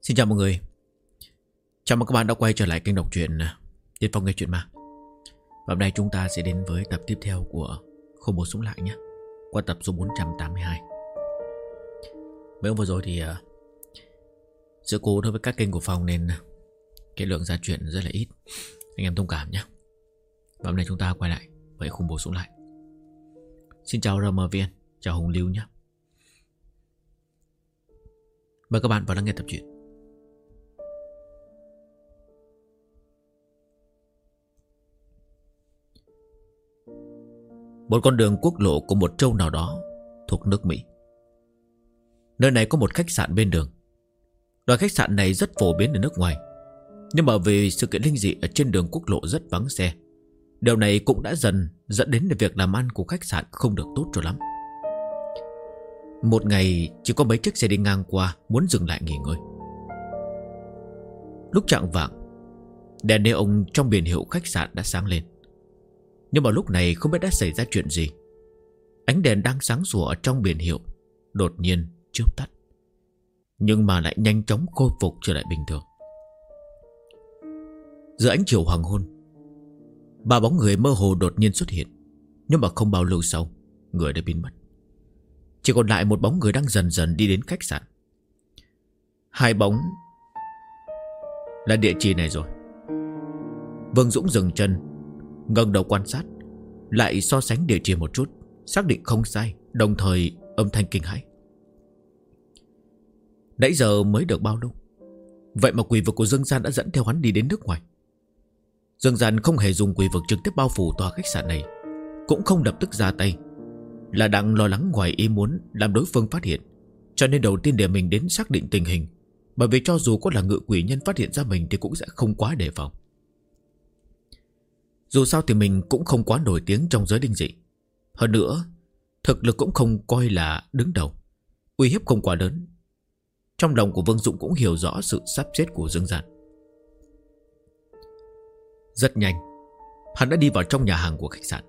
Xin chào mọi người. Chào mừng các bạn đã quay trở lại kênh đọc truyện Tiên Phong nghe truyện ma. Và hôm nay chúng ta sẽ đến với tập tiếp theo của Không Bổ Súng Lại nhé. Qua tập số 482. Mấy hôm vừa rồi thì sự cố đối với các kênh của Phong nên cái lượng ra truyện rất là ít. Anh em thông cảm nhé. Và hôm nay chúng ta quay lại với Không Bổ Súng Lại. Xin chào RMVN, chào Hồng Lưu nhé. Mời các bạn vào lắng nghe tập truyện. Một con đường quốc lộ của một châu nào đó thuộc nước Mỹ. Nơi này có một khách sạn bên đường. Loại khách sạn này rất phổ biến ở nước ngoài, nhưng mà vì sự kiện linh dị ở trên đường quốc lộ rất vắng xe, điều này cũng đã dần dẫn đến việc làm ăn của khách sạn không được tốt cho lắm. Một ngày chỉ có mấy chiếc xe đi ngang qua muốn dừng lại nghỉ ngơi. Lúc chạng vạng, đèn neon trong biển hiệu khách sạn đã sáng lên. Nhưng mà lúc này không biết đã xảy ra chuyện gì. Ánh đèn đang sáng sủa ở trong biển hiệu đột nhiên chớp tắt, nhưng mà lại nhanh chóng khôi phục trở lại bình thường. Giữa ánh chiều hoàng hôn, ba bóng người mơ hồ đột nhiên xuất hiện. Nhưng mà không bao lâu sau, người đã biến mất. Chỉ còn lại một bóng người đang dần dần đi đến khách sạn. Hai bóng là địa chỉ này rồi. Vương Dũng dừng chân, ngẩng đầu quan sát, lại so sánh địa chỉ một chút, xác định không sai, đồng thời âm thanh kinh hãi. Nãy giờ mới được bao lâu, vậy mà quỷ vực của Dương Gian đã dẫn theo hắn đi đến nước ngoài. Dương Gian không hề dùng quỷ vực trực tiếp bao phủ tòa khách sạn này, cũng không lập tức ra tay, là đang lo lắng ngoài ý muốn làm đối phương phát hiện. Cho nên đầu tiên để mình đến xác định tình hình, bởi vì cho dù có là ngự quỷ nhân phát hiện ra mình thì cũng sẽ không quá đề phòng. Dù sao thì mình cũng không quá nổi tiếng trong giới linh dị. Hơn nữa, thực lực cũng không coi là đứng đầu, uy hiếp không quá lớn. Trong lòng của Vương Dũng cũng hiểu rõ sự sắp xếp của Dương Gian. Rất nhanh, hắn đã đi vào trong nhà hàng của khách sạn.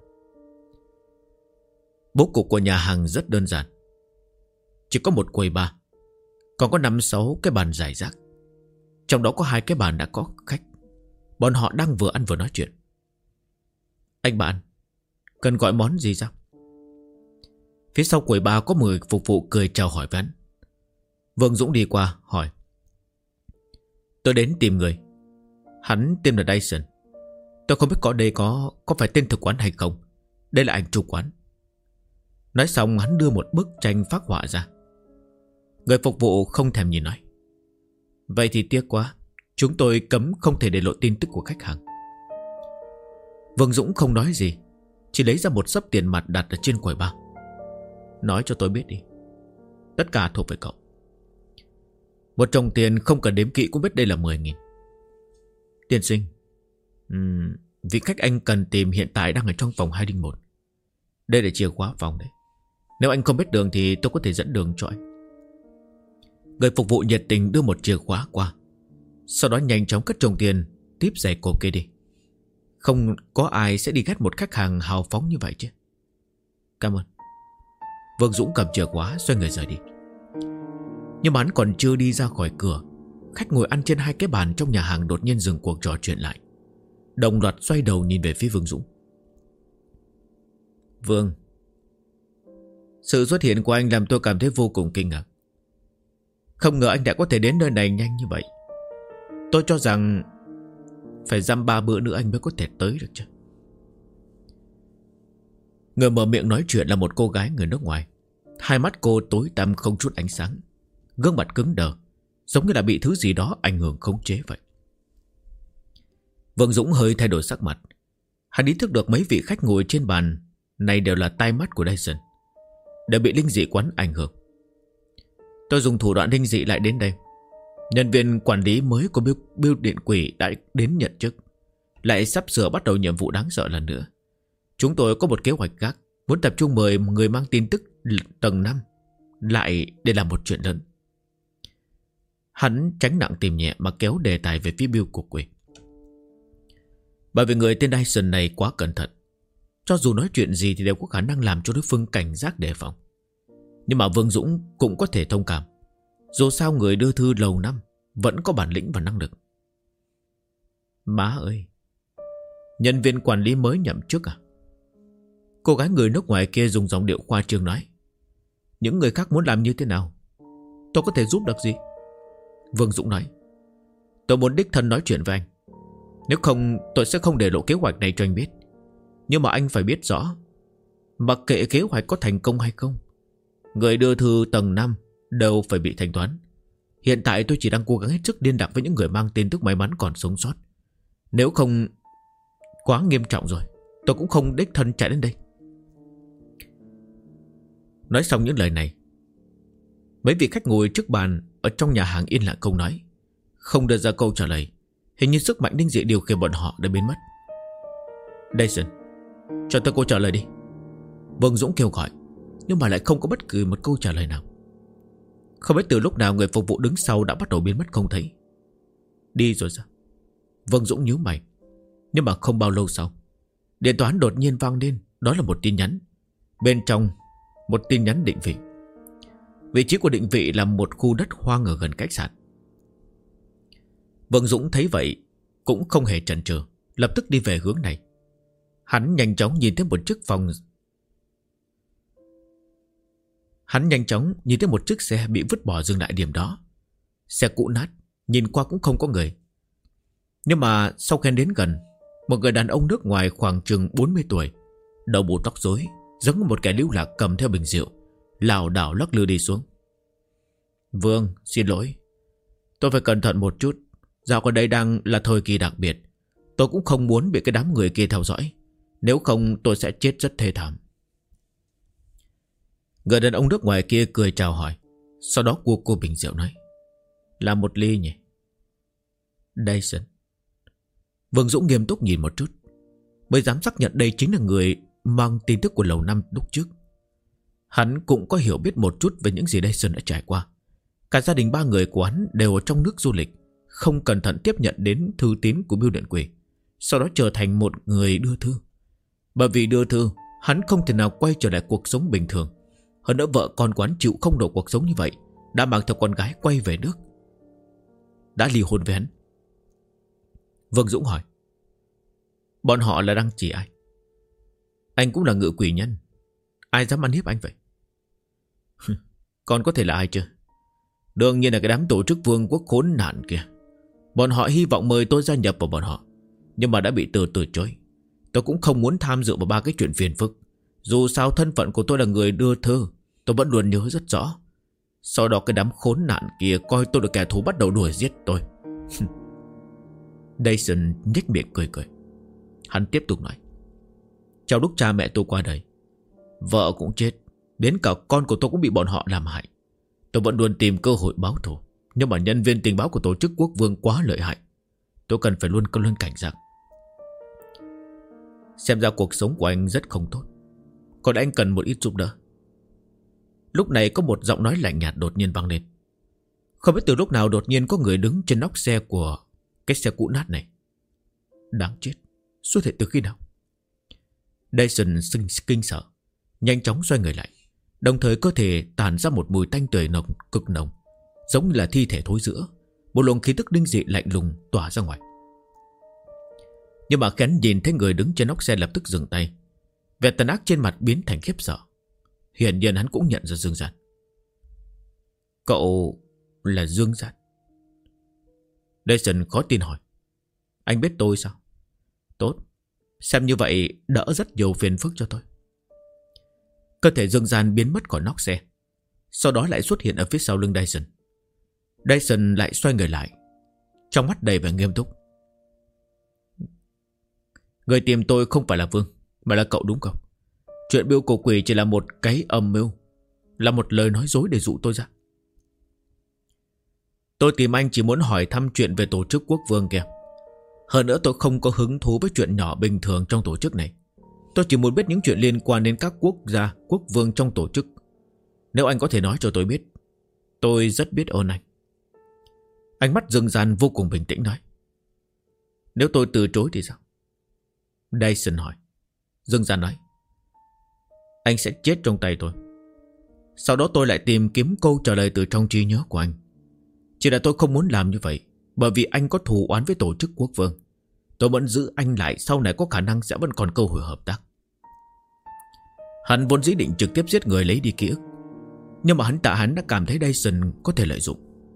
Bố cục của nhà hàng rất đơn giản. Chỉ có một quầy bar, còn có 5-6 cái bàn rải rác. Trong đó có 2 cái bàn đã có khách. Bọn họ đang vừa ăn vừa nói chuyện. Anh bạn, cần gọi món gì sao? Phía sau quầy bar có 10 phục vụ cười chào hỏi với hắn. Vương Dũng đi qua hỏi. Tôi đến tìm người. Hắn tên là Dyson. Tôi không biết có đây có phải tên thực quán hay không. Đây là ảnh chủ quán. Nói xong hắn đưa một bức tranh phác họa ra. Người phục vụ không thèm nhìn nói. Vậy thì tiếc quá, chúng tôi cấm không thể để lộ tin tức của khách hàng. Vương Dũng không nói gì, chỉ lấy ra một xấp tiền mặt đặt ở trên quầy bar. Nói cho tôi biết đi, tất cả thuộc về cậu. Một chồng tiền không cần đếm kỹ cũng biết đây là 10.000. Tiên sinh, vị khách anh cần tìm hiện tại đang ở trong phòng 201. Đây là chìa khóa phòng đấy. Nếu anh không biết đường thì tôi có thể dẫn đường cho anh. Người phục vụ nhiệt tình đưa một chìa khóa qua, sau đó nhanh chóng cất chồng tiền, tiếp giày cộp kia đi. Không có ai sẽ đi ghét một khách hàng hào phóng như vậy chứ. Cảm ơn. Vương Dũng cầm chìa khóa xoay người rời đi. Nhưng mà hắn còn chưa đi ra khỏi cửa, khách ngồi ăn trên 2 cái bàn trong nhà hàng đột nhiên dừng cuộc trò chuyện lại, đồng loạt xoay đầu nhìn về phía Vương Dũng. Vương, sự xuất hiện của anh làm tôi cảm thấy vô cùng kinh ngạc. Không ngờ anh đã có thể đến nơi này nhanh như vậy. Tôi cho rằng phải dăm 3 bữa nữa anh mới có thể tới được chứ. Người mở miệng nói chuyện là một cô gái người nước ngoài. Hai mắt cô tối tăm không chút ánh sáng, gương mặt cứng đờ, giống như là bị thứ gì đó ảnh hưởng khống chế vậy. Vương Dũng hơi thay đổi sắc mặt. Hắn ý thức được mấy vị khách ngồi trên bàn này đều là tai mắt của Dyson, đều bị linh dị quán ảnh hưởng. Tôi dùng thủ đoạn linh dị lại đến đây. Nhân viên quản lý mới của bưu điện quỷ đã đến nhận chức, lại sắp sửa bắt đầu nhiệm vụ đáng sợ lần nữa. Chúng tôi có một kế hoạch khác, muốn tập trung mời người mang tin tức tầng 5 lại để làm một chuyện lớn. Hắn tránh nặng tìm nhẹ mà kéo đề tài về phía bưu cục quỷ. Bởi vì người tên Dyson này quá cẩn thận, cho dù nói chuyện gì thì đều có khả năng làm cho đối phương cảnh giác đề phòng. Nhưng mà Vương Dũng cũng có thể thông cảm. Dù sao người đưa thư lâu năm, vẫn có bản lĩnh và năng lực. Má ơi, nhân viên quản lý mới nhậm chức à? Cô gái người nước ngoài kia dùng giọng điệu khoa trương nói. Những người khác muốn làm như thế nào, tôi có thể giúp được gì? Vương Dũng nói. Tôi muốn đích thân nói chuyện với anh. Nếu không tôi sẽ không để lộ kế hoạch này cho anh biết. Nhưng mà anh phải biết rõ, mặc kệ kế hoạch có thành công hay không, người đưa thư tầng 5 đều phải bị thanh toán. Hiện tại tôi chỉ đang cố gắng hết sức liên lạc với những người mang tin tức may mắn còn sống sót. Nếu không quá nghiêm trọng rồi, tôi cũng không đích thân chạy đến đây. Nói xong những lời này, mấy vị khách ngồi trước bàn ở trong nhà hàng yên lặng không nói, không đưa ra câu trả lời. Hình như sức mạnh linh dị điều khiển bọn họ đã biến mất. Dyson, cho tôi câu trả lời đi. Vương Dũng kêu gọi, nhưng mà lại không có bất cứ một câu trả lời nào. Không biết từ lúc nào người phục vụ đứng sau đã bắt đầu biến mất không thấy. Đi rồi sao? Vương Dũng nhíu mày. Nhưng mà không bao lâu sau, điện thoại đột nhiên vang lên. Đó là một tin nhắn. Bên trong một tin nhắn định vị. Vị trí của định vị là một khu đất hoang ở gần khách sạn. Vương Dũng thấy vậy cũng không hề chần chừ, lập tức đi về hướng này. Hắn nhanh chóng nhìn thấy một chiếc xe bị vứt bỏ dừng lại điểm đó. Xe cũ nát, nhìn qua cũng không có người. Nhưng mà sau khi đến gần, một người đàn ông nước ngoài khoảng chừng 40 tuổi, đầu bù tóc rối, giống như một kẻ lưu lạc cầm theo bình rượu, lảo đảo lắc lư đi xuống. Vương, xin lỗi, tôi phải cẩn thận một chút. Dạo gần đây đang là thời kỳ đặc biệt, tôi cũng không muốn bị cái đám người kia theo dõi. Nếu không tôi sẽ chết rất thê thảm. Người đàn ông nước ngoài kia cười chào hỏi, sau đó cô bình rượu nói. Là một ly nhỉ? Dyson. Vương Dũng nghiêm túc nhìn một chút, mới dám xác nhận đây chính là người mang tin tức của lầu 5 lúc trước. Hắn cũng có hiểu biết một chút về những gì Dyson đã trải qua. Cả gia đình 3 người của hắn đều ở trong nước du lịch, không cẩn thận tiếp nhận đến thư tín của bưu điện quỷ, sau đó trở thành một người đưa thư. Bởi vì đưa thư, hắn không thể nào quay trở lại cuộc sống bình thường. Hơn nữa vợ con của hắn chịu không nổi cuộc sống như vậy, đã mang theo con gái quay về nước, đã ly hôn với hắn. Vương Dũng hỏi. Bọn họ là đang chỉ ai? Anh cũng là ngự quỷ nhân, ai dám ăn hiếp anh vậy? Còn có thể là ai chứ? Đương nhiên là cái đám tổ chức vương quốc khốn nạn kia. Bọn họ hy vọng mời tôi gia nhập vào bọn họ, nhưng mà đã bị từ chối. Tôi cũng không muốn tham dự vào 3 cái chuyện phiền phức. Dù sao thân phận của tôi là người đưa thư, tôi vẫn luôn nhớ rất rõ. Sau đó cái đám khốn nạn kia coi tôi là kẻ thù, bắt đầu đuổi giết tôi. Dyson nhếch miệng cười. Hắn tiếp tục nói. Trong lúc cha mẹ tôi qua đời, vợ cũng chết, đến cả con của tôi cũng bị bọn họ làm hại. Tôi vẫn luôn tìm cơ hội báo thù, nhưng mà nhân viên tình báo của tổ chức quốc vương quá lợi hại. Tôi cần phải luôn cảnh giác. Xem ra cuộc sống của anh rất không tốt, còn anh cần một ít giúp đỡ. Lúc này có một giọng nói lạnh nhạt đột nhiên vang lên. Không biết từ lúc nào đột nhiên có người đứng trên nóc xe của cái xe cũ nát này. Đáng chết, xuất hiện từ khi nào? Dyson kinh sợ, nhanh chóng xoay người lại. Đồng thời cơ thể tàn ra một mùi tanh tưởi nồng, cực nồng, giống như là thi thể thối rữa. Một luồng khí tức linh dị lạnh lùng tỏa ra ngoài. Nhưng mà khi hắn nhìn thấy người đứng trên nóc xe lập tức dừng tay. Vẻ tàn ác trên mặt biến thành khiếp sợ. Hiển nhiên hắn cũng nhận ra Dương Giản. Cậu là Dương Giản? Dyson khó tin hỏi. Anh biết tôi sao? Tốt, xem như vậy đỡ rất nhiều phiền phức cho tôi. Cơ thể Dương Giản biến mất khỏi nóc xe, sau đó lại xuất hiện ở phía sau lưng Dyson. Dyson lại xoay người lại, trong mắt đầy vẻ nghiêm túc. Người tìm tôi không phải là Vương, mà là cậu đúng không? Chuyện biêu cổ quỷ chỉ là một cái âm mưu, là một lời nói dối để dụ tôi ra. Tôi tìm anh chỉ muốn hỏi thăm chuyện về tổ chức quốc vương kìa. Hơn nữa tôi không có hứng thú với chuyện nhỏ bình thường trong tổ chức này. Tôi chỉ muốn biết những chuyện liên quan đến các quốc gia, quốc vương trong tổ chức. Nếu anh có thể nói cho tôi biết, tôi rất biết ơn anh. Ánh mắt Dương Giản vô cùng bình tĩnh nói. Nếu tôi từ chối thì sao? Dyson hỏi. Dương Giản nói. Anh sẽ chết trong tay tôi. Sau đó tôi lại tìm kiếm câu trả lời từ trong trí nhớ của anh. Chỉ là tôi không muốn làm như vậy, bởi vì anh có thù oán với tổ chức quốc vương. Tôi vẫn giữ anh lại, sau này có khả năng sẽ vẫn còn cơ hội hợp tác. Hắn vốn dĩ định trực tiếp giết người lấy đi ký ức, nhưng mà hắn đã cảm thấy Dyson có thể lợi dụng.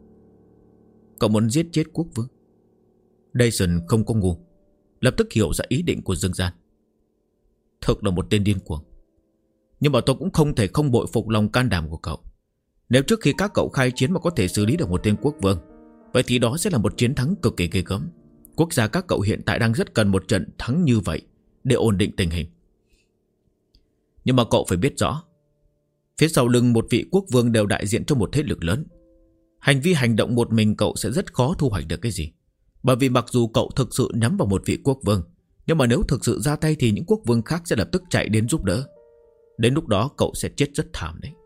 Cậu muốn giết chết quốc vương? Dyson không có ngu, lập tức hiểu ra ý định của Dương Gian. Thực là một tên điên cuồng. Nhưng mà tôi cũng không thể không bội phục lòng can đảm của cậu. Nếu trước khi các cậu khai chiến mà có thể xử lý được một tên quốc vương, vậy thì đó sẽ là một chiến thắng cực kỳ ghê gớm. Quốc gia các cậu hiện tại đang rất cần một trận thắng như vậy để ổn định tình hình. Nhưng mà cậu phải biết rõ, phía sau lưng một vị quốc vương đều đại diện cho một thế lực lớn. Hành vi hành động một mình cậu sẽ rất khó thu hoạch được cái gì. Bởi vì mặc dù cậu thực sự nhắm vào một vị quốc vương, nhưng mà nếu thực sự ra tay thì những quốc vương khác sẽ lập tức chạy đến giúp đỡ. Đến lúc đó cậu sẽ chết rất thảm đấy.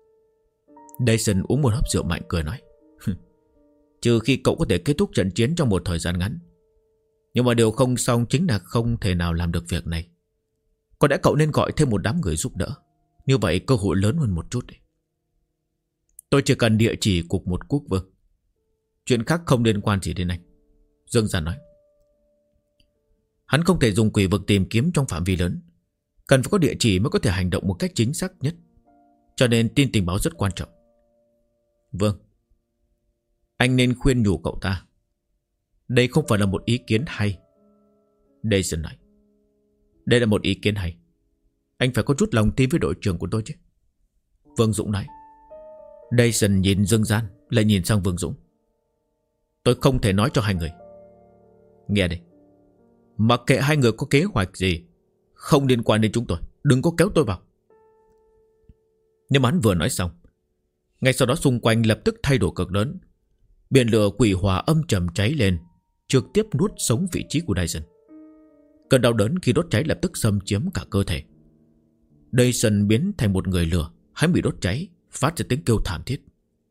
Dyson uống một hớp rượu mạnh cười nói, trừ khi cậu có thể kết thúc trận chiến trong một thời gian ngắn. Nhưng mà điều không xong chính là không thể nào làm được việc này. Có lẽ cậu nên gọi thêm một đám người giúp đỡ, như vậy cơ hội lớn hơn một chút. Tôi chỉ cần địa chỉ của một quốc vương, chuyện khác không liên quan gì đến anh, Dương Gian nói. Hắn không thể dùng quỷ vực tìm kiếm trong phạm vi lớn, cần phải có địa chỉ mới có thể hành động một cách chính xác nhất. Cho nên tin tình báo rất quan trọng. Vâng, anh nên khuyên nhủ cậu ta. Đây không phải là một ý kiến hay. Dyson nói, đây là một ý kiến hay. Anh phải có chút lòng tin với đội trưởng của tôi chứ. Vương Dũng nói. Dyson nhìn Dương Gian, lại nhìn sang Vương Dũng. Tôi không thể nói cho hai người. Nghe đây, mặc kệ hai người có kế hoạch gì, không liên quan đến chúng tôi, đừng có kéo tôi vào. Nhưng mà hắn vừa nói xong, ngay sau đó xung quanh lập tức thay đổi cực lớn. Biển lửa quỷ hỏa âm trầm cháy lên, trực tiếp nuốt sống vị trí của Dyson. Cơn đau đớn khi đốt cháy lập tức xâm chiếm cả cơ thể. Dyson biến thành một người lửa, hắn bị đốt cháy, phát ra tiếng kêu thảm thiết.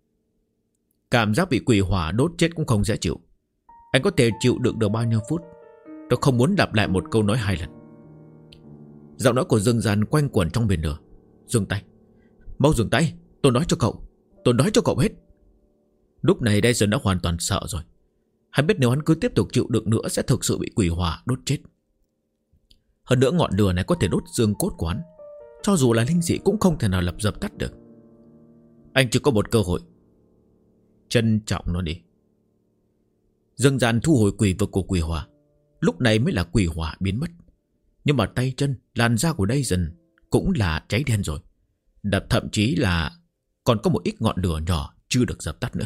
Cảm giác bị quỷ hỏa đốt chết cũng không dễ chịu. Anh có thể chịu đựng được bao nhiêu phút? Tôi không muốn lặp lại một câu nói hai lần. Giọng nói của Dương Gian quanh quẩn trong biển lửa. Dừng tay, mau dừng tay, tôi nói cho cậu hết. Lúc này Dyson đã hoàn toàn sợ rồi. Hắn biết nếu hắn cứ tiếp tục chịu đựng nữa sẽ thực sự bị quỷ hỏa đốt chết. Hơn nữa ngọn lửa này có thể đốt xương cốt của hắn, cho dù là linh dị cũng không thể nào lập dập tắt được. Anh chỉ có một cơ hội, trân trọng nó đi. Dương Gian thu hồi quỷ vực của quỷ hỏa. Lúc này mới là quỷ hỏa biến mất. Nhưng mà tay chân, làn da của Dyson cũng là cháy đen rồi. Thậm chí là còn có một ít ngọn lửa nhỏ chưa được dập tắt nữa.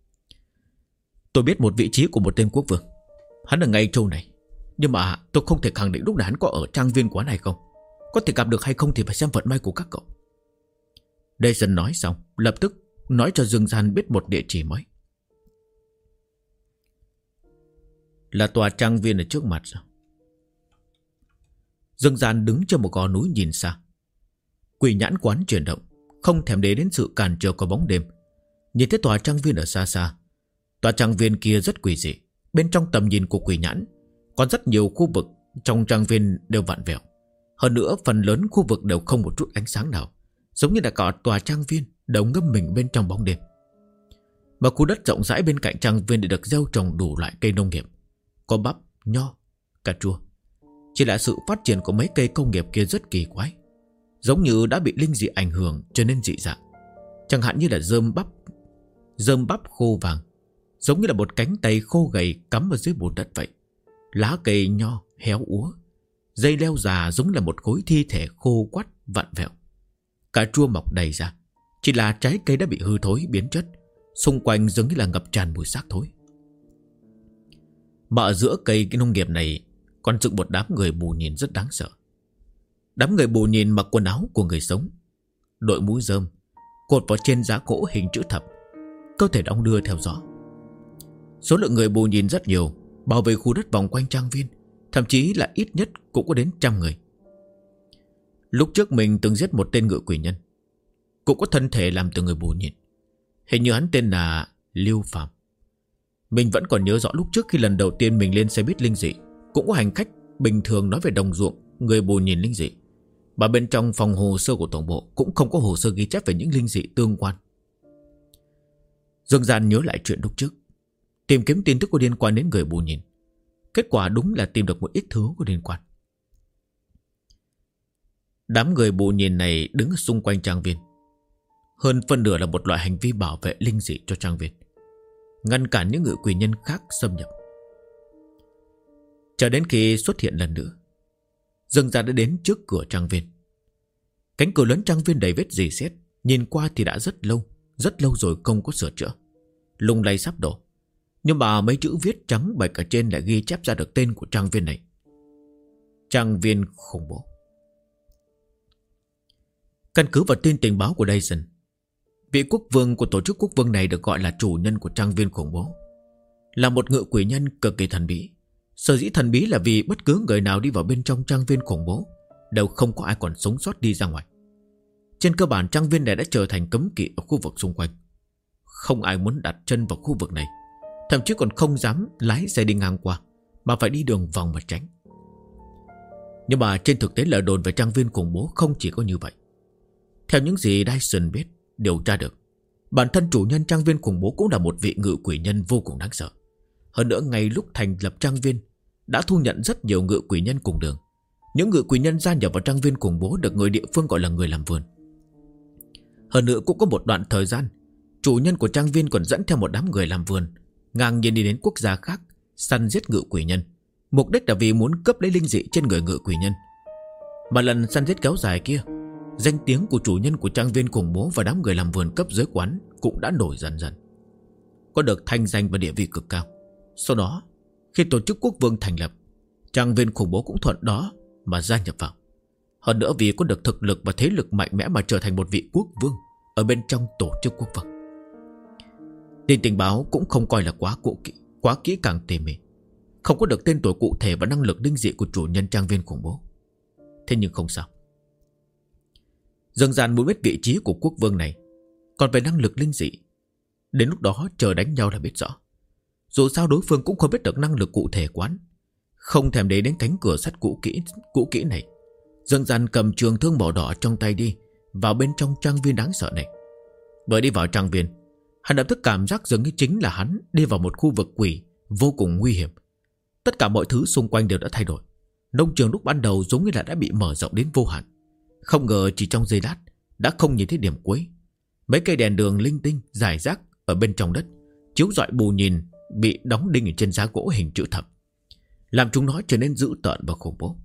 Tôi biết một vị trí của một tên quốc vương, hắn ở ngay châu này. Nhưng mà tôi không thể khẳng định lúc nào hắn có ở trang viên của hắn hay không. Có thể gặp được hay không thì phải xem vận may của các cậu. Dyson nói xong, lập tức nói cho Dương Gian biết một địa chỉ mới. Là tòa trang viên ở trước mặt sao? Dương Gian đứng trên một gò núi nhìn xa. Quỷ nhãn quán chuyển động, không thèm để đến sự cản trở của bóng đêm. Nhìn thấy tòa trang viên ở xa xa. Tòa trang viên kia rất quỷ dị. Bên trong tầm nhìn của quỷ nhãn còn rất nhiều khu vực trong trang viên đều vặn vẹo. Hơn nữa phần lớn khu vực đều không một chút ánh sáng nào, giống như là cả tòa trang viên đều ngâm mình bên trong bóng đêm. Mà khu đất rộng rãi bên cạnh trang viên được gieo trồng đủ loại cây nông nghiệp, có bắp, nho, cà chua. Chỉ là sự phát triển của mấy cây công nghiệp kia rất kỳ quái, giống như đã bị linh dị ảnh hưởng cho nên dị dạng. Chẳng hạn như là rơm bắp khô vàng, giống như là một cánh tay khô gầy cắm ở dưới bùn đất vậy. Lá cây nho héo úa, dây leo già giống là một khối thi thể khô quắt vặn vẹo. Cà chua mọc đầy ra, chỉ là trái cây đã bị hư thối biến chất, xung quanh giống như là ngập tràn mùi xác thối. Mà ở giữa cây nông nghiệp này còn dựng một đám người bù nhìn rất đáng sợ. Đám người bù nhìn mặc quần áo của người sống, đội mũ rơm, cột vào trên giá gỗ hình chữ thập, cơ thể đong đưa theo gió. Số lượng người bù nhìn rất nhiều, bảo vệ khu đất vòng quanh trang viên, thậm chí là ít nhất cũng có đến 100 người. Lúc trước mình từng giết một tên ngựa quỷ nhân, cũng có thân thể làm từ người bù nhìn. Hình như hắn tên là Lưu Phạm. Mình vẫn còn nhớ rõ lúc trước khi lần đầu tiên mình lên xe buýt linh dị, cũng có hành khách bình thường nói về đồng ruộng người bù nhìn linh dị, mà bên trong phòng hồ sơ của tổng bộ cũng không có hồ sơ ghi chép về những linh dị tương quan. Dương Gian nhớ lại chuyện lúc trước, tìm kiếm tin tức có liên quan đến người bù nhìn. Kết quả đúng là tìm được một ít thứ có liên quan. Đám người bù nhìn này đứng xung quanh trang viên. Hơn phân nửa là một loại hành vi bảo vệ linh dị cho trang viên, ngăn cản những ngự quỷ nhân khác xâm nhập. Chờ đến khi xuất hiện lần nữa, Dương Gian đã đến trước cửa trang viên. Cánh cửa lớn trang viên đầy vết rỉ sét, nhìn qua thì đã rất lâu rồi không có sửa chữa, lung lay sắp đổ. Nhưng mà mấy chữ viết trắng bạch ở trên lại ghi chép ra được tên của trang viên này: trang viên khủng bố. Căn cứ vào tin tình báo của Dyson, vị quốc vương của tổ chức quốc vương này được gọi là chủ nhân của trang viên khủng bố, là một ngự quỷ nhân cực kỳ thần bí. Sở dĩ thần bí là vì bất cứ người nào đi vào bên trong trang viên khủng bố đều không có ai còn sống sót đi ra ngoài. Trên cơ bản trang viên này đã trở thành cấm kỵ ở khu vực xung quanh. Không ai muốn đặt chân vào khu vực này, thậm chí còn không dám lái xe đi ngang qua, mà phải đi đường vòng mà tránh. Nhưng mà trên thực tế lời đồn về trang viên khủng bố không chỉ có như vậy. Theo những gì Dyson biết, điều tra được, bản thân chủ nhân trang viên khủng bố cũng là một vị ngự quỷ nhân vô cùng đáng sợ. Hơn nữa ngay lúc thành lập trang viên đã thu nhận rất nhiều ngự quỷ nhân cùng đường. Những ngự quỷ nhân gia nhập vào trang viên khủng bố được người địa phương gọi là người làm vườn. Hơn nữa cũng có một đoạn thời gian, chủ nhân của trang viên còn dẫn theo một đám người làm vườn ngang nhiên đi đến quốc gia khác săn giết ngự quỷ nhân, mục đích là vì muốn cướp lấy linh dị trên người ngự quỷ nhân. Mà lần săn giết kéo dài kia, danh tiếng của chủ nhân của trang viên khủng bố và đám người làm vườn cấp dưới quán cũng đã nổi dần dần, có được thanh danh và địa vị cực cao. Sau đó, khi tổ chức quốc vương thành lập, trang viên khủng bố cũng thuận đó mà gia nhập vào. Hơn nữa vì có được thực lực và thế lực mạnh mẽ mà trở thành một vị quốc vương ở bên trong tổ chức quốc vương. Tin tình báo cũng không coi là quá kỹ càng tỉ mỉ, không có được tên tuổi cụ thể và năng lực linh dị của chủ nhân trang viên khủng bố. Thế nhưng không sao, Dương Gian muốn biết vị trí của quốc vương này. Còn về năng lực linh dị, đến lúc đó chờ đánh nhau là biết rõ. Dù sao đối phương cũng không biết được năng lực cụ thể quán. Không thèm để đến cánh cửa sắt cũ kỹ này, Dương Gian cầm trường thương màu đỏ trong tay đi vào bên trong trang viên đáng sợ này. Vừa đi vào trang viên, hắn lập tức cảm giác dường như chính là hắn đi vào một khu vực quỷ vô cùng nguy hiểm. Tất cả mọi thứ xung quanh đều đã thay đổi. Nông trường lúc ban đầu giống như là đã bị mở rộng đến vô hạn. Không ngờ chỉ trong giây lát đã không nhìn thấy điểm cuối. Mấy cây đèn đường linh tinh rải rác ở bên trong đất chiếu rọi bù nhìn bị đóng đinh ở trên giá gỗ hình chữ thập, làm chúng nó trở nên dữ tợn và khủng bố.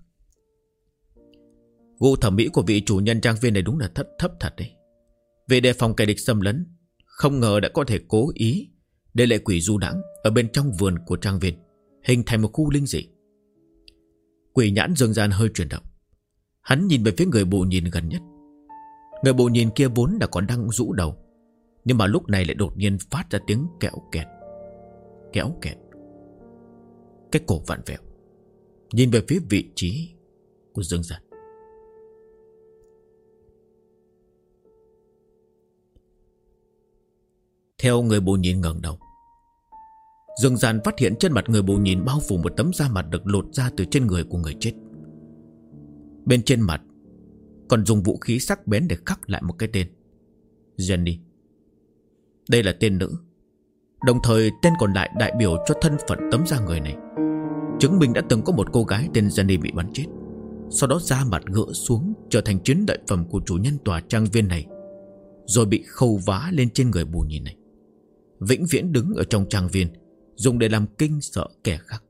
Gu thẩm mỹ của vị chủ nhân trang viên này đúng là thấp thật đấy. Vì đề phòng kẻ địch xâm lấn, không ngờ đã có thể cố ý để lệ quỷ du đãng ở bên trong vườn của trang viên, hình thành một khu linh dị. Quỷ nhãn Dương Gian hơi chuyển động. Hắn nhìn về phía người bù nhìn gần nhất. Người bù nhìn kia vốn đã còn đang rũ đầu, nhưng mà lúc này lại đột nhiên phát ra tiếng kẽo kẹt. Kéo kẹt. Cái cổ vặn vẹo, nhìn về phía vị trí của Dương Gian. Theo người bù nhìn ngẩng đầu, Dương Gian phát hiện trên mặt người bù nhìn bao phủ một tấm da mặt được lột ra từ trên người của người chết. Bên trên mặt còn dùng vũ khí sắc bén để khắc lại một cái tên: Jenny. Đây là tên nữ, đồng thời tên còn lại đại biểu cho thân phận tấm da người này, chứng minh đã từng có một cô gái tên Jenny bị bắn chết, sau đó da mặt gỡ xuống trở thành chiến lợi phẩm của chủ nhân tòa trang viên này, rồi bị khâu vá lên trên người bù nhìn này, vĩnh viễn đứng ở trong trang viên, dùng để làm kinh sợ kẻ khác.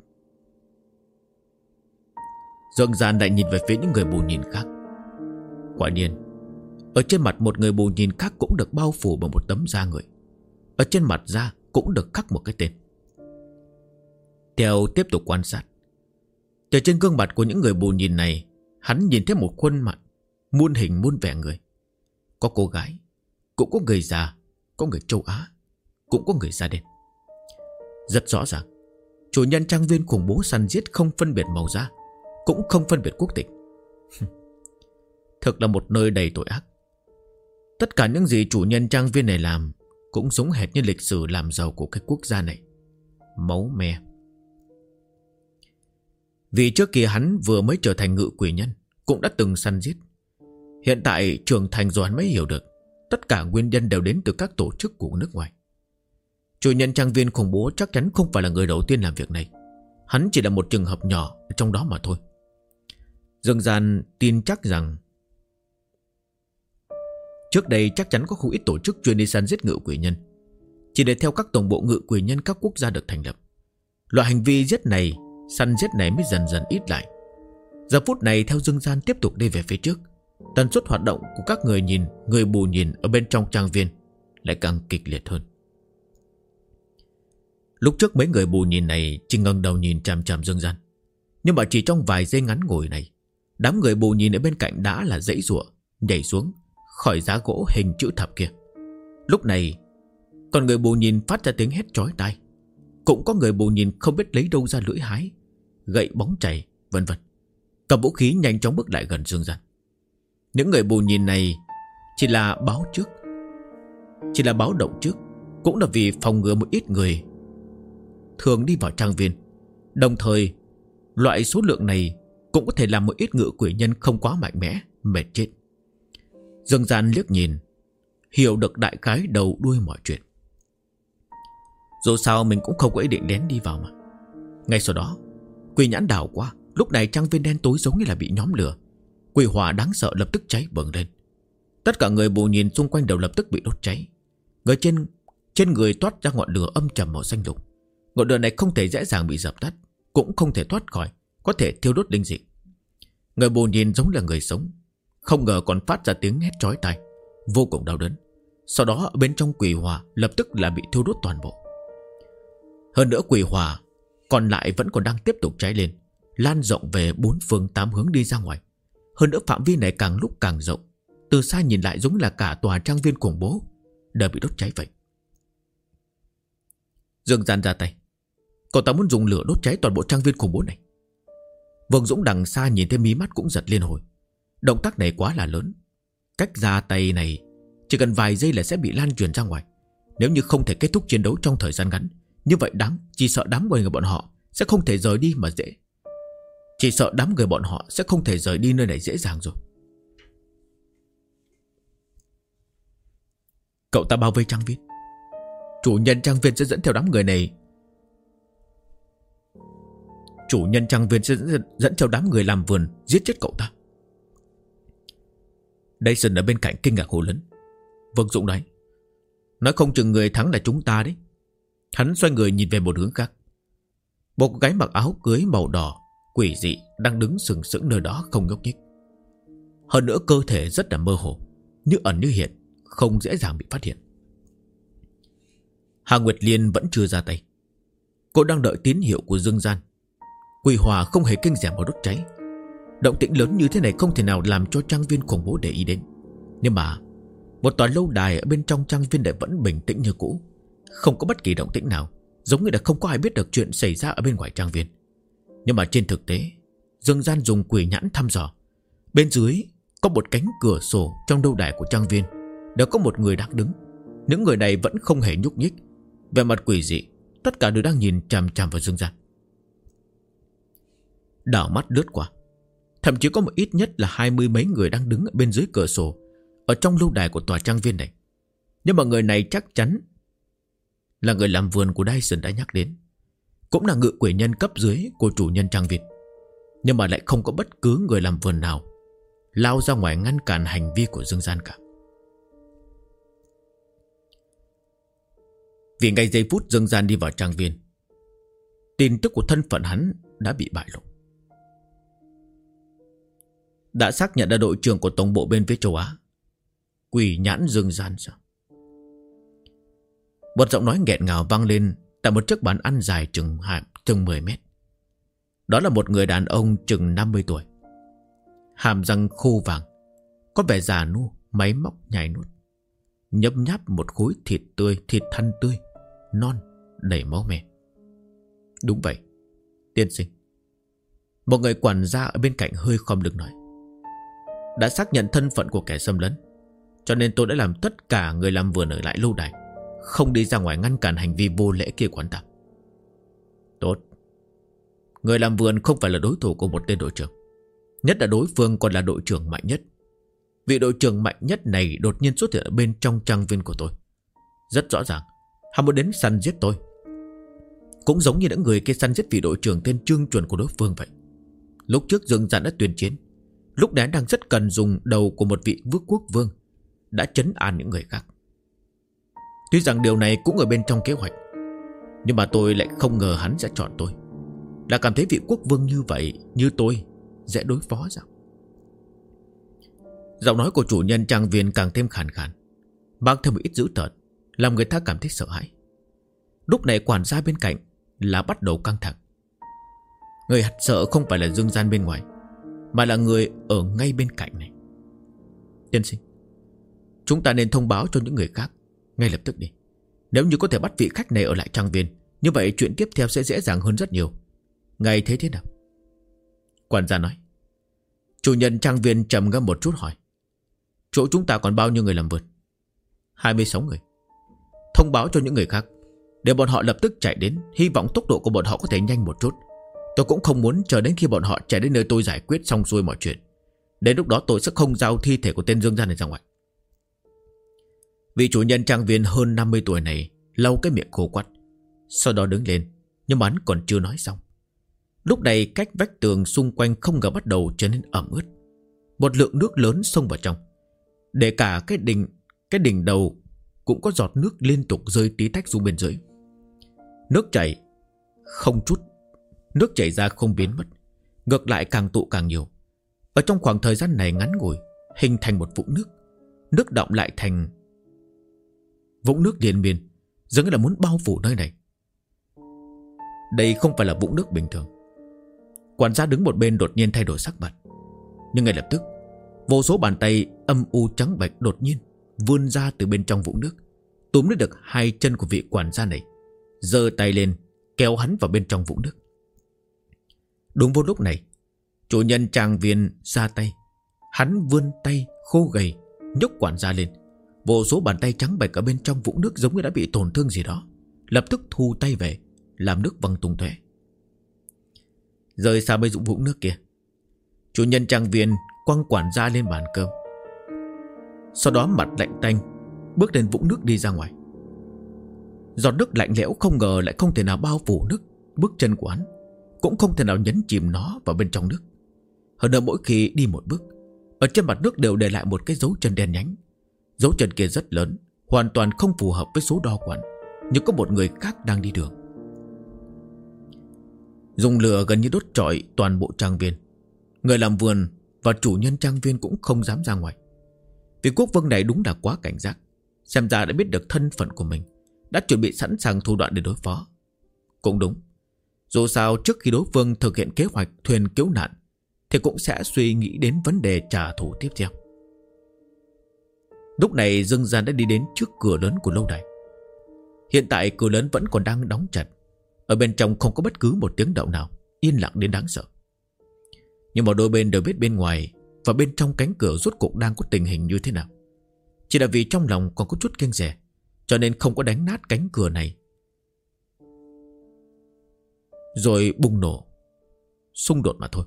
Dương Gian lại nhìn về phía những người bù nhìn khác. Quả nhiên, ở trên mặt một người bù nhìn khác cũng được bao phủ bằng một tấm da người. Ở trên mặt da cũng được khắc một cái tên. Theo tiếp tục quan sát, từ trên gương mặt của những người bù nhìn này, hắn nhìn thấy một khuôn mặt muôn hình muôn vẻ người. Có cô gái, cũng có người già, có người châu Á, cũng có người da đen. Rất rõ ràng, chủ nhân trang viên khủng bố săn giết không phân biệt màu da, cũng không phân biệt quốc tịch. Thực là một nơi đầy tội ác. Tất cả những gì chủ nhân trang viên này làm cũng giống hệt như lịch sử làm giàu của cái quốc gia này: máu me. Vì trước kia hắn vừa mới trở thành ngự quỷ nhân, cũng đã từng săn giết. Hiện tại trưởng thành rồi hắn mới hiểu được tất cả nguyên nhân đều đến từ các tổ chức của nước ngoài. Chủ nhân trang viên khủng bố chắc chắn không phải là người đầu tiên làm việc này. Hắn chỉ là một trường hợp nhỏ trong đó mà thôi. Dương Gian tin chắc rằng trước đây chắc chắn có không ít tổ chức chuyên đi săn giết ngự quỷ nhân, chỉ để theo các tổng bộ ngự quỷ nhân các quốc gia được thành lập. Loại hành vi giết này, săn giết này mới dần dần ít lại. Giờ phút này theo Dương Gian tiếp tục đi về phía trước, tần suất hoạt động của các người bù nhìn ở bên trong trang viên lại càng kịch liệt hơn. Lúc trước mấy người bù nhìn này chỉ ngẩng đầu nhìn chằm chằm Dương Gian, nhưng mà chỉ trong vài giây ngắn ngủi này, đám người bù nhìn ở bên cạnh đã là giãy giụa nhảy xuống khỏi giá gỗ hình chữ thập kia. Lúc này còn người bù nhìn phát ra tiếng hét chói tai. Cũng có người bù nhìn không biết lấy đâu ra lưỡi hái, gậy bóng chày, vân vân, cầm vũ khí nhanh chóng bước lại gần Dương Gian. Những người bù nhìn này chỉ là báo động trước, cũng là vì phòng ngừa một ít người thường đi vào trang viên. Đồng thời loại số lượng này cũng có thể làm một ít ngự quỷ nhân không quá mạnh mẽ mệt chết. Dương Gian liếc nhìn, hiểu được đại khái đầu đuôi mọi chuyện. Dù sao mình cũng không có ý định lén đi vào mà. Ngay sau đó quỷ nhãn đảo qua. Lúc này trang viên đen tối giống như là bị nhóm lửa. Quỷ hỏa đáng sợ lập tức cháy bừng lên. Tất cả người bù nhìn xung quanh đều lập tức bị đốt cháy. Người trên người toát ra ngọn lửa âm trầm màu xanh lục. Ngọn lửa này không thể dễ dàng bị dập tắt, cũng không thể thoát khỏi, có thể thiêu đốt linh dị. Người bù nhìn giống là người sống, không ngờ còn phát ra tiếng hét chói tai, vô cùng đau đớn. Sau đó bên trong quỷ hỏa lập tức là bị thiêu đốt toàn bộ. Hơn nữa quỷ hỏa còn lại vẫn còn đang tiếp tục cháy lên, lan rộng về 4 phương 8 hướng đi ra ngoài. Hơn nữa phạm vi này càng lúc càng rộng, từ xa nhìn lại giống là cả tòa trang viên khủng bố đều bị đốt cháy vậy. Dương Gian ra tay, cậu ta muốn dùng lửa đốt cháy toàn bộ trang viên khủng bố này. Vương Dũng đằng xa nhìn thấy mí mắt cũng giật liên hồi. Động tác này quá là lớn, cách ra tay này chỉ cần vài giây là sẽ bị lan truyền ra ngoài. Nếu như không thể kết thúc chiến đấu trong thời gian ngắn, như vậy chỉ sợ đám người bọn họ sẽ không thể rời đi mà dễ. Chỉ sợ đám người bọn họ sẽ không thể rời đi nơi này dễ dàng rồi. Cậu ta bao vây trang viên, chủ nhân trang viên sẽ dẫn theo đám người này. Chủ nhân trang viên sẽ dẫn theo đám người làm vườn giết chết cậu ta. Dyson ở bên cạnh kinh ngạc hô lớn. Vương Dũng nói không chừng người thắng là chúng ta đấy. Hắn xoay người nhìn về một hướng khác. Một cô gái mặc áo cưới màu đỏ quỷ dị đang đứng sừng sững nơi đó không nhúc nhích. Hơn nữa cơ thể rất là mơ hồ, như ẩn như hiện, không dễ dàng bị phát hiện. Hà Nguyệt Liên vẫn chưa ra tay. Cô đang đợi tín hiệu của Dương Gian. Quỷ hỏa không hề kinh rẻ mà đốt cháy. Động tĩnh lớn như thế này không thể nào làm cho trang viên khủng bố để ý đến. Nhưng mà một tòa lâu đài ở bên trong trang viên lại vẫn bình tĩnh như cũ, không có bất kỳ động tĩnh nào, giống như là không có ai biết được chuyện xảy ra ở bên ngoài trang viên. Nhưng mà trên thực tế, Dương Gian dùng quỷ nhãn thăm dò. Bên dưới có một cánh cửa sổ trong lâu đài của trang viên, đều có một người đang đứng. Những người này vẫn không hề nhúc nhích, vẻ mặt quỷ dị, tất cả đều đang nhìn chằm chằm vào Dương Gian. Đảo mắt lướt qua, thậm chí có một ít nhất là 20 mấy người đang đứng bên dưới cửa sổ ở trong lâu đài của tòa trang viên này. Nhưng mà người này chắc chắn là người làm vườn của Dyson đã nhắc đến, cũng là ngự quỷ nhân cấp dưới của chủ nhân trang viên. Nhưng mà lại không có bất cứ người làm vườn nào lao ra ngoài ngăn cản hành vi của Dương Gian cả. Vì ngay giây phút Dương Gian đi vào trang viên, tin tức của thân phận hắn đã bị bại lộ. Đã xác nhận là đội trưởng của tổng bộ bên phía châu Á. Quỷ nhãn Dương Gian sao? Một giọng nói nghẹn ngào vang lên tại một chiếc bàn ăn dài chừng 10 mét. Đó là một người đàn ông chừng 50 tuổi, hàm răng khô vàng, có vẻ già nua, máy móc nhai nuốt, nhấm nháp một khối thịt thăn tươi, non, đầy máu me. Đúng vậy, tiên sinh. Một người quản gia ở bên cạnh hơi khom lưng nói. Đã xác nhận thân phận của kẻ xâm lấn, cho nên tôi đã làm tất cả người làm vườn ở lại lâu đài không đi ra ngoài ngăn cản hành vi vô lễ kia của anh ta. Tốt. Người làm vườn không phải là đối thủ của một tên đội trưởng, nhất là đối phương còn là đội trưởng mạnh nhất. Vị đội trưởng mạnh nhất này đột nhiên xuất hiện ở bên trong trang viên của tôi. Rất rõ ràng Hắn muốn đến săn giết tôi, cũng giống như những người kia săn giết vị đội trưởng tên Trương Chuẩn của đối phương vậy. Lúc trước Dương Gian đã tuyên chiến, lúc đó đang rất cần dùng đầu của một vị quốc vương, đã trấn an những người khác. Tuy rằng điều này cũng ở bên trong kế hoạch, nhưng mà tôi lại không ngờ hắn sẽ chọn tôi, là cảm thấy vị quốc vương như vậy, như tôi, dễ đối phó sao? Giọng nói của chủ nhân trang viên càng thêm khàn khàn, mang theo một ít dữ tợn, làm người ta cảm thấy sợ hãi. Lúc này quản gia bên cạnh là bắt đầu căng thẳng. Người hạt sợ không phải là Dương Gian bên ngoài, mà là người ở ngay bên cạnh này. Tiên sinh, chúng ta nên thông báo cho những người khác ngay lập tức đi. Nếu như có thể bắt vị khách này ở lại trang viên, như vậy chuyện tiếp theo sẽ dễ dàng hơn rất nhiều. Ngài thấy thế nào? Quản gia nói. Chủ nhân trang viên trầm ngâm một chút hỏi. Chỗ chúng ta còn bao nhiêu người làm vườn? 26 người. Thông báo cho những người khác, để bọn họ lập tức chạy đến. Hy vọng tốc độ của bọn họ có thể nhanh một chút. Tôi cũng không muốn chờ đến khi bọn họ chạy đến nơi tôi giải quyết xong xuôi mọi chuyện. Đến lúc đó tôi sẽ không giao thi thể của tên Dương Gian này ra ngoài. Vị chủ nhân trang viên hơn 50 tuổi này lau cái miệng khô quắt, sau đó đứng lên, nhưng mà hắn còn chưa nói xong. Lúc này cách vách tường xung quanh không ngờ bắt đầu trở nên ẩm ướt. Một lượng nước lớn xông vào trong, để cả cái đỉnh đầu cũng có giọt nước liên tục rơi tí tách xuống bên dưới. Nước chảy không chút, nước chảy ra không biến mất, ngược lại càng tụ càng nhiều. Ở trong khoảng thời gian này ngắn ngủi, hình thành một vũng nước. Nước đọng lại thành vũng nước liên miên, giống như là muốn bao phủ nơi này. Đây không phải là vũng nước bình thường. Quản gia đứng một bên đột nhiên thay đổi sắc mặt. Nhưng ngay lập tức, vô số bàn tay âm u trắng bệch đột nhiên vươn ra từ bên trong vũng nước, túm lấy được hai chân của vị quản gia này, giơ tay lên kéo hắn vào bên trong vũng nước. Đúng vào lúc này, chủ nhân trang viên ra tay. Hắn vươn tay khô gầy nhấc quản gia lên. Vô số bàn tay trắng bệch ở bên trong vũng nước giống như đã bị tổn thương gì đó, lập tức thu tay về, làm nước văng tung tóe. Rời xa bên vũng nước kia, chủ nhân trang viên quăng quản gia lên bàn cơm, sau đó mặt lạnh tanh bước lên vũng nước đi ra ngoài. Giọt nước lạnh lẽo không ngờ lại không thể nào bao phủ nước bước chân của hắn, cũng không thể nào nhấn chìm nó vào bên trong nước. Hơn nữa mỗi khi đi một bước, ở trên mặt nước đều để lại một cái dấu chân đen nhánh. Dấu chân kia rất lớn, hoàn toàn không phù hợp với số đo của hắn, như có một người khác đang đi đường. Dùng lửa gần như đốt trọi toàn bộ trang viên. Người làm vườn và chủ nhân trang viên cũng không dám ra ngoài. Vì quốc vương này đúng là quá cảnh giác, xem ra đã biết được thân phận của mình, đã chuẩn bị sẵn sàng thủ đoạn để đối phó. Cũng đúng, dù sao trước khi đối phương thực hiện kế hoạch thuyền cứu nạn thì cũng sẽ suy nghĩ đến vấn đề trả thù tiếp theo. Lúc này Dương Gian đã đi đến trước cửa lớn của lâu đài. Hiện tại cửa lớn vẫn còn đang đóng chặt, ở bên trong không có bất cứ một tiếng động nào, yên lặng đến đáng sợ. Nhưng mà đôi bên đều biết bên ngoài và bên trong cánh cửa rốt cuộc đang có tình hình như thế nào. Chỉ là vì trong lòng còn có chút kiêng dè, cho nên không có đánh nát cánh cửa này rồi bùng nổ xung đột mà thôi.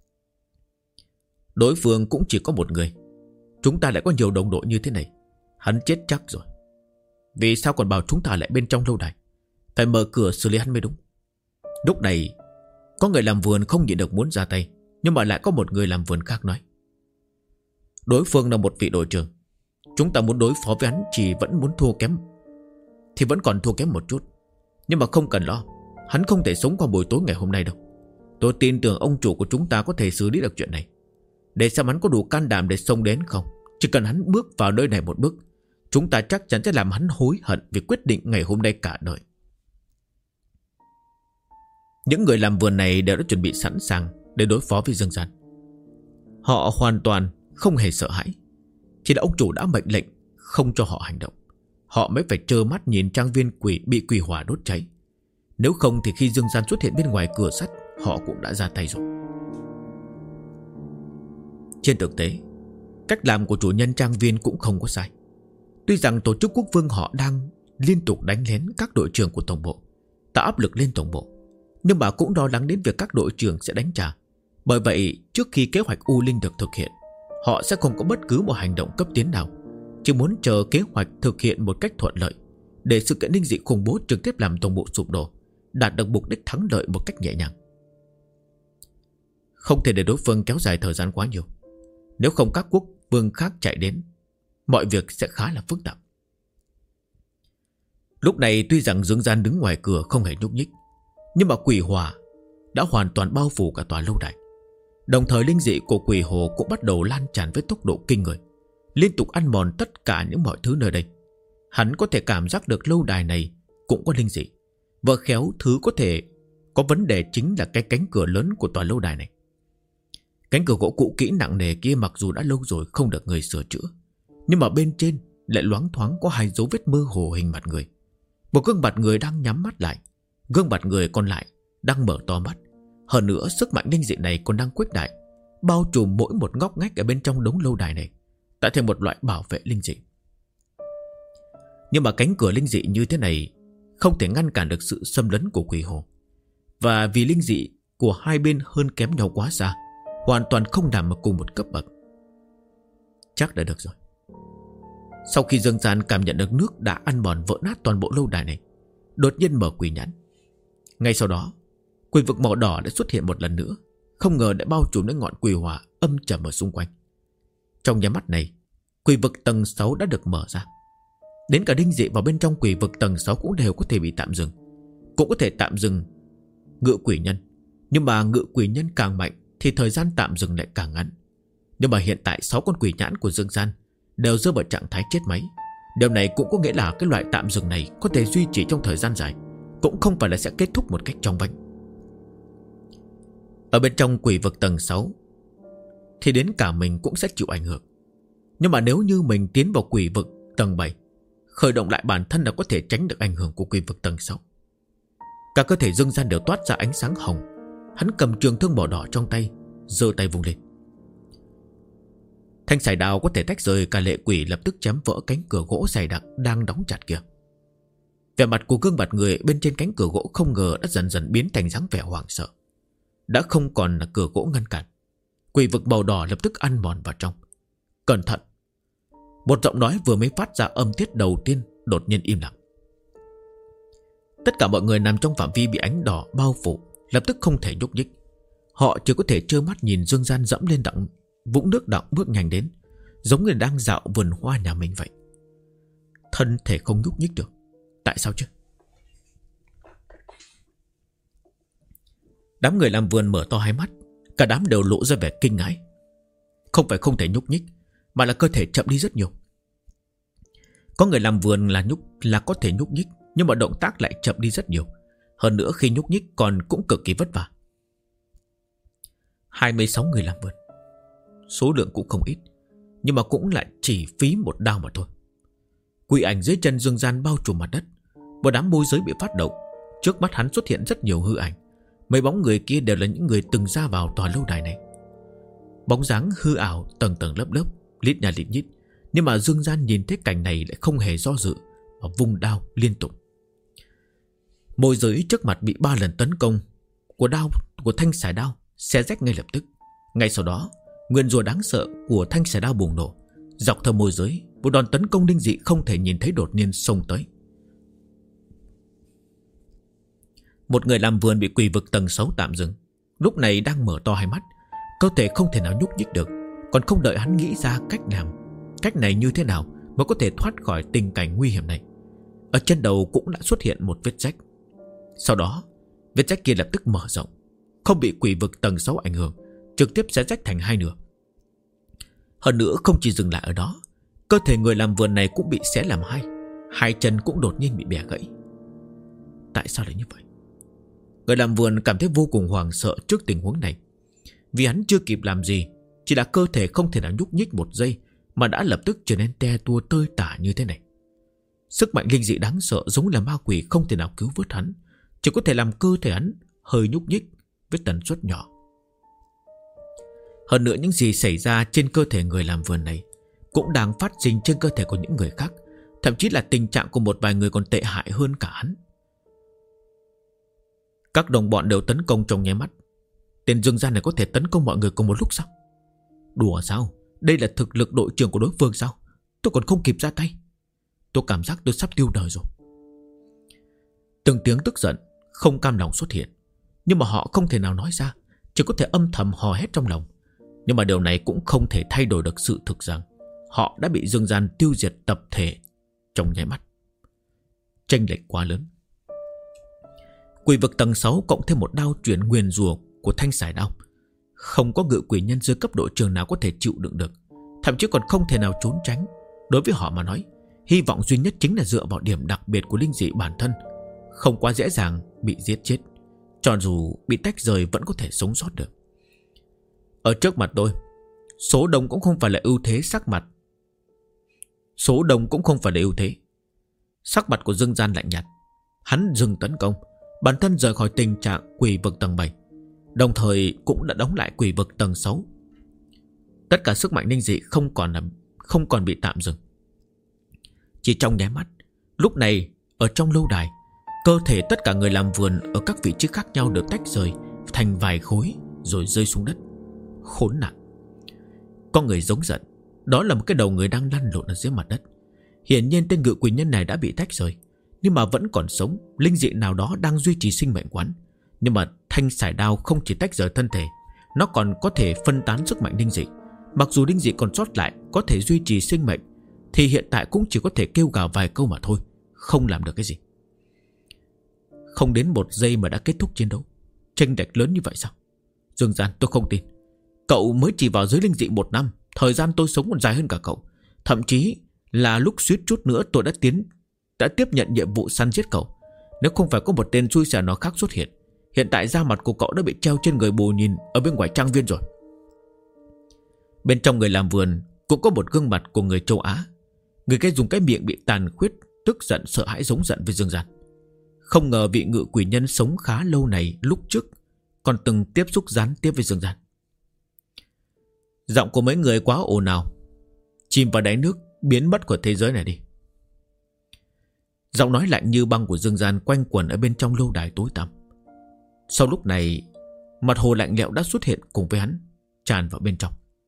Đối phương cũng chỉ có một người, chúng ta lại có nhiều đồng đội như thế này, hắn chết chắc rồi. Vì sao còn bảo chúng ta lại bên trong lâu đài, phải mở cửa xử lý hắn mới đúng. Lúc này có người làm vườn không nhịn được muốn ra tay, nhưng mà lại có một người làm vườn khác nói: đối phương là một vị đội trưởng, chúng ta muốn đối phó với hắn chỉ vẫn muốn thua kém, thì vẫn còn thua kém một chút. Nhưng mà không cần lo, hắn không thể sống qua buổi tối ngày hôm nay đâu. Tôi tin tưởng ông chủ của chúng ta có thể xử lý được chuyện này. Để xem hắn có đủ can đảm để xông đến không. Chỉ cần hắn bước vào nơi này một bước, chúng ta chắc chắn sẽ làm hắn hối hận vì quyết định ngày hôm nay cả đời. Những người làm vườn này đều đã chuẩn bị sẵn sàng để đối phó với Dương Gian. Họ hoàn toàn không hề sợ hãi, chỉ là ông chủ đã mệnh lệnh không cho họ hành động, họ mới phải trơ mắt nhìn trang viên bị quỷ hỏa đốt cháy. Nếu không thì khi Dương Gian xuất hiện bên ngoài cửa sắt, họ cũng đã ra tay rồi. Trên thực tế, cách làm của chủ nhân trang viên cũng không có sai. Tuy rằng tổ chức quốc vương họ đang liên tục đánh lén các đội trưởng của tổng bộ, tạo áp lực lên tổng bộ, nhưng mà cũng lo lắng đến việc các đội trưởng sẽ đánh trả. Bởi vậy trước khi kế hoạch U Linh được thực hiện, họ sẽ không có bất cứ một hành động cấp tiến nào, chỉ muốn chờ kế hoạch thực hiện một cách thuận lợi, để sự kiện linh dị khủng bố trực tiếp làm tổng bộ sụp đổ, đạt được mục đích thắng lợi một cách nhẹ nhàng. Không thể để đối phương kéo dài thời gian quá nhiều. Nếu không các quốc vương khác chạy đến, mọi việc sẽ khá là phức tạp. Lúc này tuy rằng Dương Gian đứng ngoài cửa không hề nhúc nhích, nhưng mà quỷ hỏa đã hoàn toàn bao phủ cả tòa lâu đài. Đồng thời linh dị của quỷ hồ cũng bắt đầu lan tràn với tốc độ kinh người, liên tục ăn mòn tất cả những mọi thứ nơi đây. Hắn có thể cảm giác được lâu đài này cũng có linh dị. Và khéo thứ có thể có vấn đề chính là cái cánh cửa lớn của tòa lâu đài này. Cánh cửa gỗ cũ kỹ nặng nề kia mặc dù đã lâu rồi không được người sửa chữa, nhưng mà bên trên lại loáng thoáng có hai dấu vết mơ hồ hình mặt người. Một gương mặt người đang nhắm mắt lại, gương mặt người còn lại đang mở to mắt. Hơn nữa sức mạnh linh dị này còn đang khuếch đại, bao trùm mỗi một ngóc ngách ở bên trong đống lâu đài này, tạo thành một loại bảo vệ linh dị. Nhưng mà cánh cửa linh dị như thế này không thể ngăn cản được sự xâm lấn của quỷ hồ. Và vì linh dị của hai bên hơn kém nhau quá xa, hoàn toàn không nằm ở cùng một cấp bậc. Chắc đã được rồi. Sau khi Dương Gian cảm nhận được nước đã ăn mòn vỡ nát toàn bộ lâu đài này, đột nhiên mở quỷ nhãn. Ngay sau đó, quỷ vực màu đỏ đã xuất hiện một lần nữa, không ngờ đã bao trùm đến ngọn quỷ hỏa âm trầm ở xung quanh. Trong nháy mắt này, quỷ vực tầng 6 đã được mở ra. Đến cả linh dị vào bên trong quỷ vực tầng 6 cũng đều có thể bị tạm dừng. Cũng có thể tạm dừng ngự quỷ nhân, nhưng mà ngự quỷ nhân càng mạnh thì thời gian tạm dừng lại càng ngắn. Nhưng mà hiện tại 6 con quỷ nhãn của Dương Gian đều rơi vào trạng thái chết máy. Điều này cũng có nghĩa là cái loại tạm dừng này có thể duy trì trong thời gian dài, cũng không phải là sẽ kết thúc một cách chóng vánh. Ở bên trong quỷ vực tầng 6 thì đến cả mình cũng sẽ chịu ảnh hưởng. Nhưng mà nếu như mình tiến vào quỷ vực tầng 7, khởi động lại bản thân là có thể tránh được ảnh hưởng của quỷ vực tầng 6. Cả cơ thể Dương Gian đều toát ra ánh sáng hồng. Hắn cầm trường thương màu đỏ trong tay, giơ tay vung lên. Thanh sải đao có thể tách rời cả lệ quỷ, lập tức chém vỡ cánh cửa gỗ dày đặc đang đóng chặt kia. Vẻ mặt của gương mặt người bên trên cánh cửa gỗ không ngờ đã dần dần biến thành dáng vẻ hoảng sợ. Đã không còn là cửa gỗ ngăn cản. Quỷ vực màu đỏ lập tức ăn mòn vào trong. Cẩn thận! Một giọng nói vừa mới phát ra âm tiết đầu tiên đột nhiên im lặng. Tất cả mọi người nằm trong phạm vi bị ánh đỏ bao phủ lập tức không thể nhúc nhích. Họ chỉ có thể trơ mắt nhìn Dương Gian dẫm lên vũng nước đọng bước nhanh đến, giống như đang dạo vườn hoa nhà mình vậy. Thân thể không nhúc nhích được. Tại sao chứ? Đám người làm vườn mở to hai mắt, cả đám đều lộ ra vẻ kinh ngãi. Không phải không thể nhúc nhích, mà là cơ thể chậm đi rất nhiều. Có người làm vườn là có thể nhúc nhích, nhưng mà động tác lại chậm đi rất nhiều. Hơn nữa khi nhúc nhích còn cũng cực kỳ vất vả. 26 người làm vườn, số lượng cũng không ít, nhưng mà cũng lại chỉ phí một đao mà thôi. Quỷ ảnh dưới chân Dương Gian bao trùm mặt đất. Một đám môi giới bị phát động. Trước mắt hắn xuất hiện rất nhiều hư ảnh. Mấy bóng người kia đều là những người từng ra vào tòa lâu đài này. Bóng dáng hư ảo tầng tầng lớp lớp, lít nhà lít nhít. Nhưng mà Dương Gian nhìn thấy cảnh này lại không hề do dự, mà vung đao liên tục. Môi giới trước mặt bị 3 lần tấn công của thanh sải đao xé rách ngay lập tức. Ngay sau đó, nguyên rùa đáng sợ của thanh sải đao bùng nổ. Dọc theo môi giới, một đòn tấn công linh dị không thể nhìn thấy đột nhiên xông tới. Một người làm vườn bị quỷ vực tầng 6 tạm dừng, lúc này đang mở to hai mắt, cơ thể không thể nào nhúc nhích được. Còn không đợi hắn nghĩ ra cách này như thế nào mới có thể thoát khỏi tình cảnh nguy hiểm này, ở trên đầu cũng đã xuất hiện một vết rách. Sau đó, vết rách kia lập tức mở rộng, không bị quỷ vực tầng 6 ảnh hưởng, trực tiếp xé rách thành hai nửa. Hơn nữa không chỉ dừng lại ở đó, cơ thể người làm vườn này cũng bị xé làm hai chân cũng đột nhiên bị bẻ gãy. Tại sao lại như vậy? Người làm vườn cảm thấy vô cùng hoảng sợ trước tình huống này. Vì hắn chưa kịp làm gì, chỉ là cơ thể không thể nào nhúc nhích một giây mà đã lập tức trở nên te tua tơi tả như thế này. Sức mạnh linh dị đáng sợ giống là ma quỷ không thể nào cứu vớt hắn, chỉ có thể làm cơ thể hắn hơi nhúc nhích với tần suất nhỏ. Hơn nữa những gì xảy ra trên cơ thể người làm vườn này cũng đang phát sinh trên cơ thể của những người khác. Thậm chí là tình trạng của một vài người còn tệ hại hơn cả hắn. Các đồng bọn đều tấn công trong nháy mắt. Tên Dương Gian này có thể tấn công mọi người cùng một lúc sao? Đùa sao? Đây là thực lực đội trưởng của đối phương sao? Tôi còn không kịp ra tay. Tôi cảm giác tôi sắp tiêu đời rồi. Từng tiếng tức giận, không cam lòng xuất hiện, nhưng mà họ không thể nào nói ra, chỉ có thể âm thầm hò hét trong lòng. Nhưng mà điều này cũng không thể thay đổi được sự thực rằng họ đã bị Dương Gian tiêu diệt tập thể trong nháy mắt. Chênh lệch quá lớn. Quỷ vực tầng 6 cộng thêm một đao chuyển nguyền rủa của thanh sải đao, không có ngự quỷ nhân dưới cấp độ trường nào có thể chịu đựng được, thậm chí còn không thể nào trốn tránh. Đối với họ mà nói, hy vọng duy nhất chính là dựa vào điểm đặc biệt của linh dị bản thân, không quá dễ dàng bị giết chết. Cho dù bị tách rời vẫn có thể sống sót được. Ở trước mặt tôi, số đông cũng không phải là ưu thế sắc mặt. Số đông cũng không phải là ưu thế. Sắc mặt của Dương Gian lạnh nhạt. Hắn dừng tấn công, bản thân rời khỏi tình trạng quỷ vực tầng 7, đồng thời cũng đã đóng lại quỷ vực tầng 6. Tất cả sức mạnh linh dị không còn bị tạm dừng. Chỉ trong nháy mắt, lúc này ở trong lâu đài, cơ thể tất cả người làm vườn ở các vị trí khác nhau được tách rời thành vài khối rồi rơi xuống đất. Khốn nạn. Có người giống giận. Đó là một cái đầu người đang lăn lộn ở dưới mặt đất. Hiển nhiên tên ngự quỷ nhân này đã bị tách rời, nhưng mà vẫn còn sống. Linh dị nào đó đang duy trì sinh mệnh quán. Nhưng mà thanh sải đao không chỉ tách rời thân thể, nó còn có thể phân tán sức mạnh linh dị. Mặc dù linh dị còn sót lại có thể duy trì sinh mệnh, thì hiện tại cũng chỉ có thể kêu gào vài câu mà thôi, không làm được cái gì. Không đến 1 giây mà đã kết thúc chiến đấu. Chênh lệch lớn như vậy sao? Dương Gian, tôi không tin. Cậu mới chỉ vào giới linh dị 1 năm, thời gian tôi sống còn dài hơn cả cậu. Thậm chí là lúc suýt chút nữa tôi đã tiếp nhận nhiệm vụ săn giết cậu. Nếu không phải có một tên xui xẻo nào khác xuất hiện, hiện tại da mặt của cậu đã bị treo trên người bù nhìn ở bên ngoài trang viên rồi. Bên trong người làm vườn cũng có một gương mặt của người châu Á. Người kia dùng cái miệng bị tàn khuyết, tức giận sợ hãi giống giận với Dương Gian. Không ngờ vị ngự quỷ nhân sống khá lâu này lúc trước còn từng tiếp xúc gián tiếp với Dương Gian. Giọng của mấy người quá ồn ào, chìm vào đáy nước, biến mất khỏi thế giới này đi. Giọng nói lạnh như băng của Dương Gian quanh quẩn ở bên trong lâu đài tối tăm. Sau lúc này, mặt hồ lạnh lẽo đã xuất hiện cùng với hắn, tràn vào bên trong.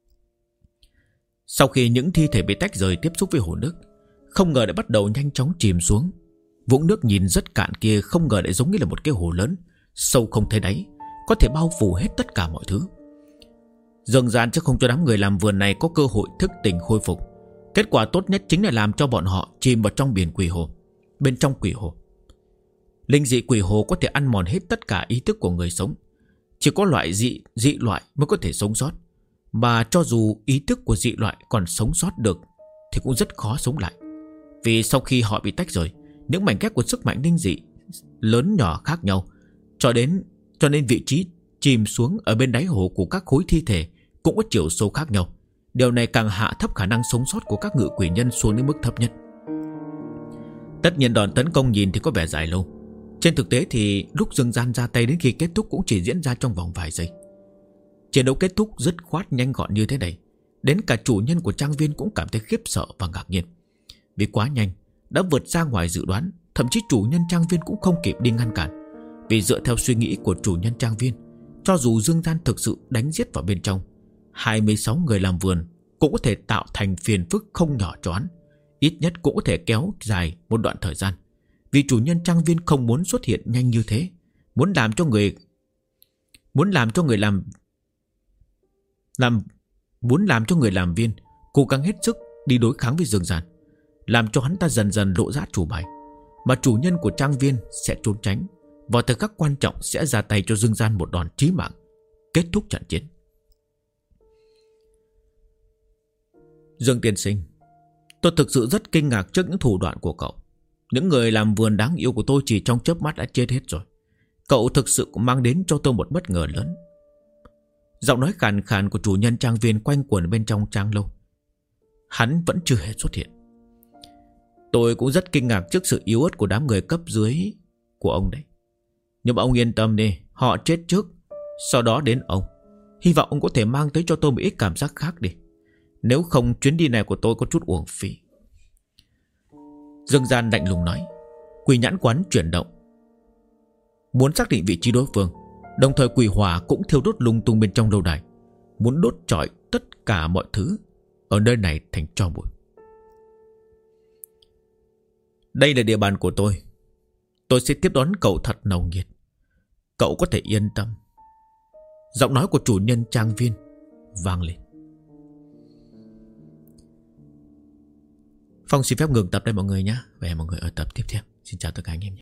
Sau khi những thi thể bị tách rời tiếp xúc với hồ nước, không ngờ đã bắt đầu nhanh chóng chìm xuống. Vũng nước nhìn rất cạn kia không ngờ lại giống như là một cái hồ lớn, sâu không thấy đáy, có thể bao phủ hết tất cả mọi thứ. Dương Gian chứ không cho đám người làm vườn này có cơ hội thức tỉnh khôi phục. Kết quả tốt nhất chính là làm cho bọn họ chìm vào trong biển quỷ hồ. Bên trong quỷ hồ, linh dị quỷ hồ có thể ăn mòn hết tất cả ý thức của người sống. Chỉ có loại dị loại mới có thể sống sót. Mà cho dù ý thức của dị loại còn sống sót được thì cũng rất khó sống lại. Vì sau khi họ bị tách rời, những mảnh ghép của sức mạnh linh dị lớn nhỏ khác nhau, cho nên vị trí chìm xuống ở bên đáy hồ của các khối thi thể cũng có chiều sâu khác nhau. Điều này càng hạ thấp khả năng sống sót của các ngự quỷ nhân xuống đến mức thấp nhất. Tất nhiên đòn tấn công nhìn thì có vẻ dài lâu. Trên thực tế thì lúc Dương Gian ra tay đến khi kết thúc cũng chỉ diễn ra trong vòng vài giây. Chiến đấu kết thúc dứt khoát nhanh gọn như thế này, đến cả chủ nhân của trang viên cũng cảm thấy khiếp sợ và ngạc nhiên. Vì quá nhanh, đã vượt ra ngoài dự đoán. Thậm chí chủ nhân trang viên cũng không kịp đi ngăn cản. Vì dựa theo suy nghĩ của chủ nhân trang viên, cho dù Dương Gian thực sự đánh giết vào bên trong, 26 người làm vườn cũng có thể tạo thành phiền phức không nhỏ cho hắn. Ít nhất cũng có thể kéo dài một đoạn thời gian. Vì chủ nhân trang viên không muốn xuất hiện nhanh như thế, muốn làm cho người làm viên cố gắng hết sức đi đối kháng với Dương Gian, làm cho hắn ta dần dần lộ ra chủ bài. Mà chủ nhân của trang viên sẽ trốn tránh, vào thời khắc quan trọng sẽ ra tay cho Dương Gian một đòn chí mạng, kết thúc trận chiến. Dương tiên sinh, tôi thực sự rất kinh ngạc trước những thủ đoạn của cậu. Những người làm vườn đáng yêu của tôi chỉ trong chớp mắt đã chết hết rồi. Cậu thực sự cũng mang đến cho tôi một bất ngờ lớn. Giọng nói khàn khàn của chủ nhân trang viên quanh quẩn bên trong trang lâu. Hắn vẫn chưa hề xuất hiện. Tôi cũng rất kinh ngạc trước sự yếu ớt của đám người cấp dưới của ông đấy. Nhưng mà ông yên tâm đi, họ chết trước, sau đó đến ông. Hy vọng ông có thể mang tới cho tôi một ít cảm giác khác đi. Nếu không chuyến đi này của tôi có chút uổng phí. Dương Gian lạnh lùng nói. Quỷ nhãn quán chuyển động, muốn xác định vị trí đối phương. Đồng thời quỷ hỏa cũng thiêu đốt lung tung bên trong lâu đài, muốn đốt trọi tất cả mọi thứ ở nơi này thành tro bụi. Đây là địa bàn của tôi. Tôi sẽ tiếp đón cậu thật nồng nhiệt. Cậu có thể yên tâm. Giọng nói của chủ nhân trang viên vang lên. Phong xin phép ngừng tập đây mọi người nhé. Và hẹn mọi người ở tập tiếp theo. Xin chào tất cả anh em.